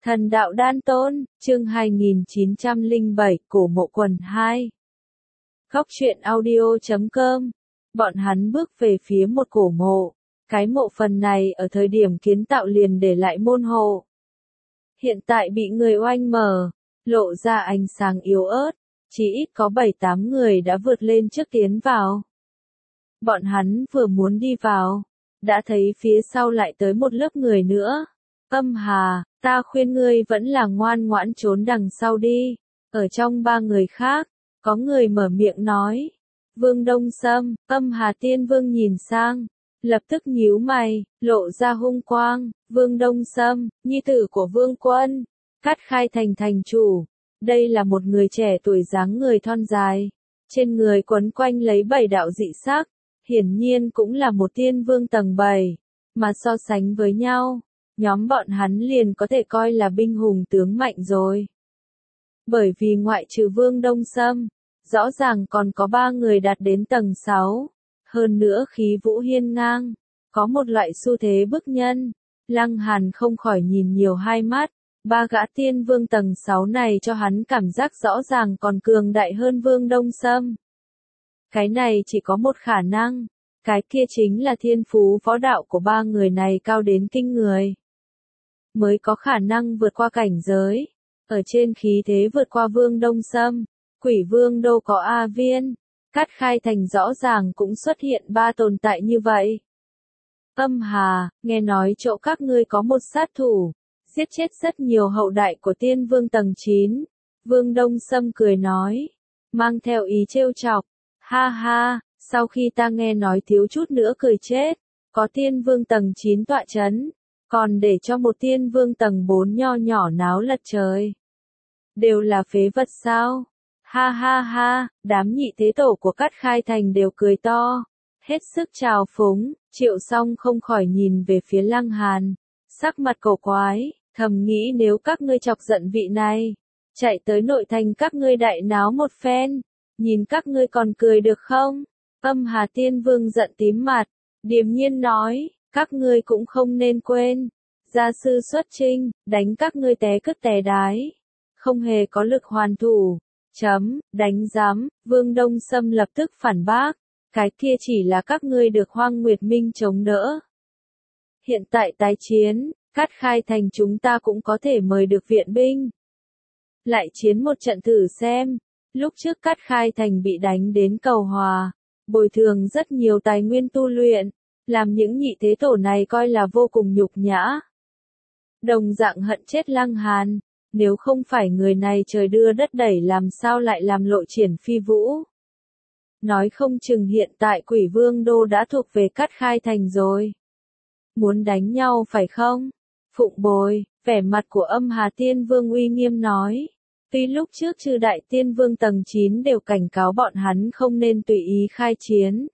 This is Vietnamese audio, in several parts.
Thần đạo đan tôn, chương 2907, cổ mộ quần 2. Góc truyện audio.com. Bọn hắn bước về phía một cổ mộ. Cái mộ phần này ở thời điểm kiến tạo liền để lại môn hộ. Hiện tại bị người oanh mở, lộ ra ánh sáng yếu ớt. Chỉ ít có 7-8 người đã vượt lên trước tiến vào. Bọn hắn vừa muốn đi vào, đã thấy phía sau lại tới một lớp người nữa. Âm Hà, ta khuyên ngươi vẫn là ngoan ngoãn trốn đằng sau đi. Ở trong 3 người khác, có người mở miệng nói. Vương Đông Sâm, Âm Hà Tiên Vương nhìn sang, lập tức nhíu mày, lộ ra hung quang. Vương Đông Sâm, nhi tử của Vương Quân, Cát Khai Thành thành chủ. Đây là một người trẻ tuổi dáng người thon dài, trên người quấn quanh lấy 7 đạo dị sắc, hiển nhiên cũng là một tiên vương tầng 7, mà so sánh với nhau, nhóm bọn hắn liền có thể coi là binh hùng tướng mạnh rồi. Bởi vì ngoại trừ Vương Đông Sâm, rõ ràng còn có 3 người đạt đến tầng 6, hơn nữa khí vũ hiên ngang, có một loại xu thế bức nhân. Lăng Hàn không khỏi nhìn nhiều hai mắt. 3 gã tiên vương tầng 6 này cho hắn cảm giác rõ ràng còn cường đại hơn Vương Đông Sâm. Cái này chỉ có một khả năng, cái kia chính là thiên phú võ đạo của 3 người này cao đến kinh người. Mới có khả năng vượt qua cảnh giới, ở trên khí thế vượt qua Vương Đông Sâm. Quỷ Vương Đô có A Viên, Cát Khai Thành rõ ràng cũng xuất hiện 3 tồn tại như vậy. Âm Hà, nghe nói chỗ các ngươi có một sát thủ, giết chết rất nhiều hậu đại của tiên vương tầng 9. Vương Đông Sâm cười nói, mang theo ý trêu chọc. Ha ha, sau khi ta nghe nói thiếu chút nữa cười chết, có tiên vương tầng 9 tọa chấn, còn để cho một tiên vương tầng 4 nho nhỏ náo lật trời. Đều là phế vật sao? Ha ha ha, đám nhị thế tổ của Cát Khai Thành đều cười to, hết sức trào phúng. Triệu Song không khỏi nhìn về phía Lăng Hàn, sắc mặt cổ quái, thầm nghĩ nếu các ngươi chọc giận vị này, chạy tới nội thành các ngươi đại náo một phen, nhìn các ngươi còn cười được không? Âm Hà Tiên Vương giận tím mặt, điềm nhiên nói, các ngươi cũng không nên quên, gia sư xuất chinh, đánh các ngươi té cứt té đái, không hề có lực hoàn thủ. Đánh giám. Vương Đông Sâm lập tức phản bác, cái kia chỉ là các ngươi được Hoang Nguyệt Minh chống đỡ. Hiện tại tái chiến, Cát Khai Thành chúng ta cũng có thể mời được viện binh. Lại chiến một trận thử xem. Lúc trước Cát Khai Thành bị đánh đến cầu hòa, bồi thường rất nhiều tài nguyên tu luyện, làm những nhị thế tổ này coi là vô cùng nhục nhã. Đồng dạng hận chết Lăng Hàn, nếu không phải người này trời đưa đất đẩy làm sao lại làm lộ triển phi vũ. Nói không chừng hiện tại Quỷ Vương Đô đã thuộc về Cát Khai Thành rồi. Muốn đánh nhau phải không? Phụng bồi, vẻ mặt của Âm Hà Tiên Vương uy nghiêm nói. Tuy lúc trước chư đại tiên vương tầng 9 đều cảnh cáo bọn hắn không nên tùy ý khai chiến.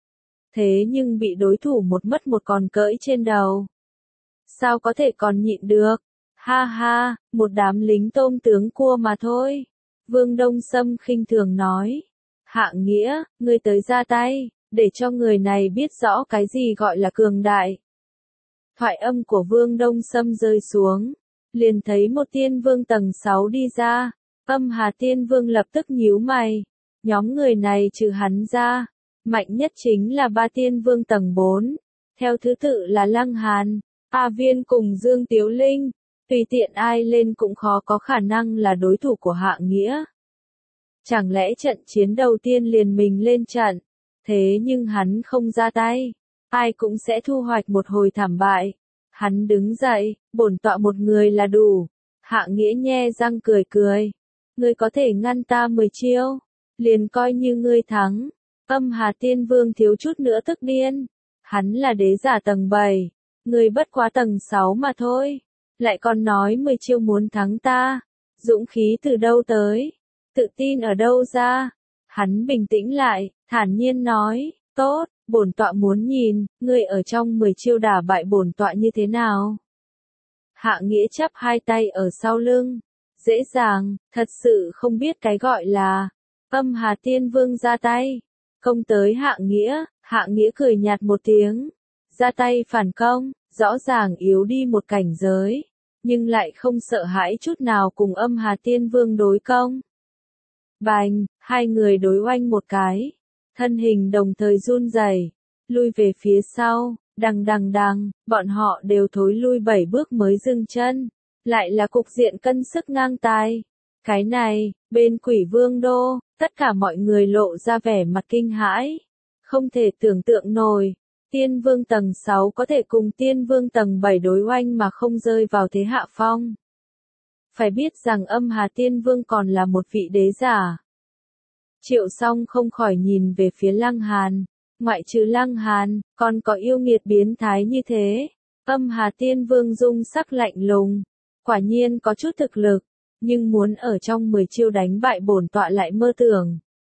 Thế nhưng bị đối thủ một mất một còn cưỡi trên đầu. Sao có thể còn nhịn được? Ha ha, một đám lính tôm tướng cua mà thôi. Vương Đông Sâm khinh thường nói. Hạng Nghĩa, ngươi tới ra tay, để cho người này biết rõ cái gì gọi là cường đại. Thoại âm của Vương Đông Sâm rơi xuống, liền thấy một tiên vương tầng 6 đi ra. Âm Hà Tiên Vương lập tức nhíu mày. Nhóm người này trừ hắn ra, mạnh nhất chính là 3 tiên vương tầng 4. Theo thứ tự là Lăng Hàn, A Viên cùng Dương Tiếu Linh. Tùy tiện ai lên cũng khó có khả năng là đối thủ của Hạng Nghĩa. Chẳng lẽ trận chiến đầu tiên liền mình lên trận, thế nhưng hắn không ra tay, ai cũng sẽ thu hoạch một hồi thảm bại. Hắn đứng dậy, bổn tọa một người là đủ. Hạng Nghĩa nhe răng cười cười. Ngươi có thể ngăn ta 10 chiêu, liền coi như ngươi thắng. Âm Hà Tiên Vương thiếu chút nữa tức điên. Hắn là đế giả tầng 7, ngươi bất quá tầng 6 mà thôi. Lại còn nói 10 chiêu muốn thắng ta. Dũng khí từ đâu tới? Tự tin ở đâu ra? Hắn bình tĩnh lại, thản nhiên nói, tốt, bổn tọa muốn nhìn, ngươi ở trong 10 chiêu đả bại bổn tọa như thế nào? Hạng Nghĩa chắp hai tay ở sau lưng, dễ dàng, thật sự không biết cái gọi là. Âm Hà Tiên Vương ra tay, công tới Hạng Nghĩa cười nhạt một tiếng, ra tay phản công, rõ ràng yếu đi một cảnh giới. nhưng lại không sợ hãi chút nào cùng Âm Hà Tiên Vương đối công. Bành, hai người đối oanh một cái, thân hình đồng thời run rẩy, lui về phía sau, đằng, bọn họ đều thối lui 7 bước mới dừng chân, lại là cục diện cân sức ngang tài. Cái này, bên Quỷ Vương Đô, tất cả mọi người lộ ra vẻ mặt kinh hãi, không thể tưởng tượng nổi. Tiên Vương tầng 6 có thể cùng Tiên Vương tầng 7 đối oanh mà không rơi vào thế hạ phong. Phải biết rằng Âm Hà Tiên Vương còn là một vị đế giả. Triệu Song không khỏi nhìn về phía Lăng Hàn, ngoại trừ Lăng Hàn, còn có yêu nghiệt biến thái như thế. Âm Hà Tiên Vương dung sắc lạnh lùng, quả nhiên có chút thực lực, nhưng muốn ở trong 10 chiêu đánh bại bổn tọa lại mơ tưởng.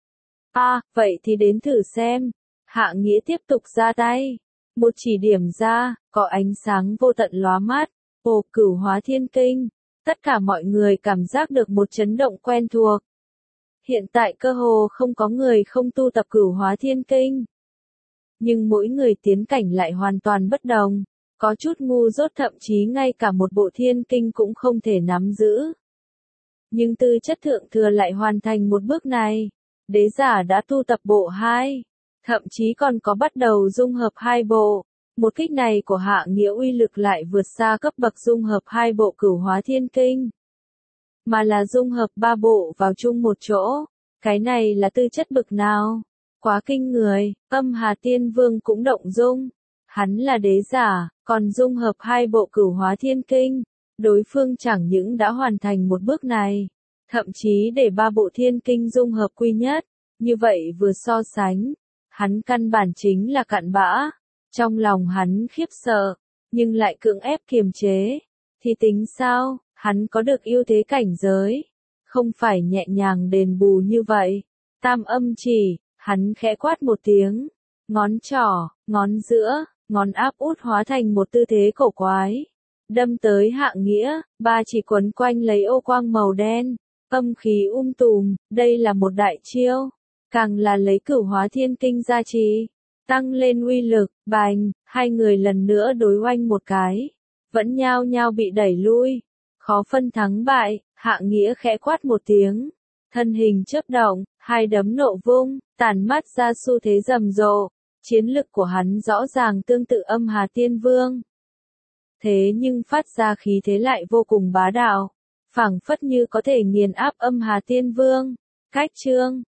Vậy thì đến thử xem. Hạ Nghĩa tiếp tục ra tay, một chỉ điểm ra, có ánh sáng vô tận lóa mắt, Cửu Hóa Thiên Kinh. Tất cả mọi người cảm giác được một chấn động quen thuộc. Hiện tại cơ hồ không có người không tu tập Cửu Hóa Thiên Kinh. Nhưng mỗi người tiến cảnh lại hoàn toàn bất đồng, có chút ngu dốt thậm chí ngay cả một bộ thiên kinh cũng không thể nắm giữ. Nhưng tư chất thượng thừa lại hoàn thành một bước này. Đế giả đã tu tập bộ 2, thậm chí còn có bắt đầu dung hợp 2 bộ. Một kích này của Hạ Nghĩa uy lực lại vượt xa cấp bậc dung hợp 2 bộ Cửu Hóa Thiên Kinh, mà là dung hợp 3 bộ vào chung một chỗ. Cái này là tư chất bực nào? Quá kinh người. Âm Hà Tiên Vương cũng động dung. Hắn là đế giả, còn dung hợp 2 bộ Cửu Hóa Thiên Kinh. Đối phương chẳng những đã hoàn thành một bước này, thậm chí để 3 bộ thiên kinh dung hợp quy nhất. Như vậy vừa so sánh, hắn căn bản chính là cặn bã. Trong lòng hắn khiếp sợ, nhưng lại cưỡng ép kiềm chế. Thì tính sao, hắn có được ưu thế cảnh giới, không phải nhẹ nhàng đền bù như vậy. Tam âm chỉ, hắn khẽ quát một tiếng, ngón trỏ, ngón giữa, ngón áp út hóa thành một tư thế cổ quái, đâm tới Hạ Nghĩa. 3 chỉ quấn quanh lấy ô quang màu đen, âm khí tùm. Đây là một đại chiêu, càng là lấy Cửu Hóa Thiên Kinh gia trì, tăng lên uy lực. Bành, hai người lần nữa đối oanh một cái, vẫn nhao nhao bị đẩy lui, khó phân thắng bại. Hạ Nghĩa khẽ quát một tiếng, thân hình chớp động, 2 đấm nộ vung, tản mát ra xu thế rầm rộ. Chiến lực của hắn rõ ràng tương tự Âm Hà Tiên Vương, thế nhưng phát ra khí thế lại vô cùng bá đạo, phảng phất như có thể nghiền áp Âm Hà Tiên Vương. Cách chương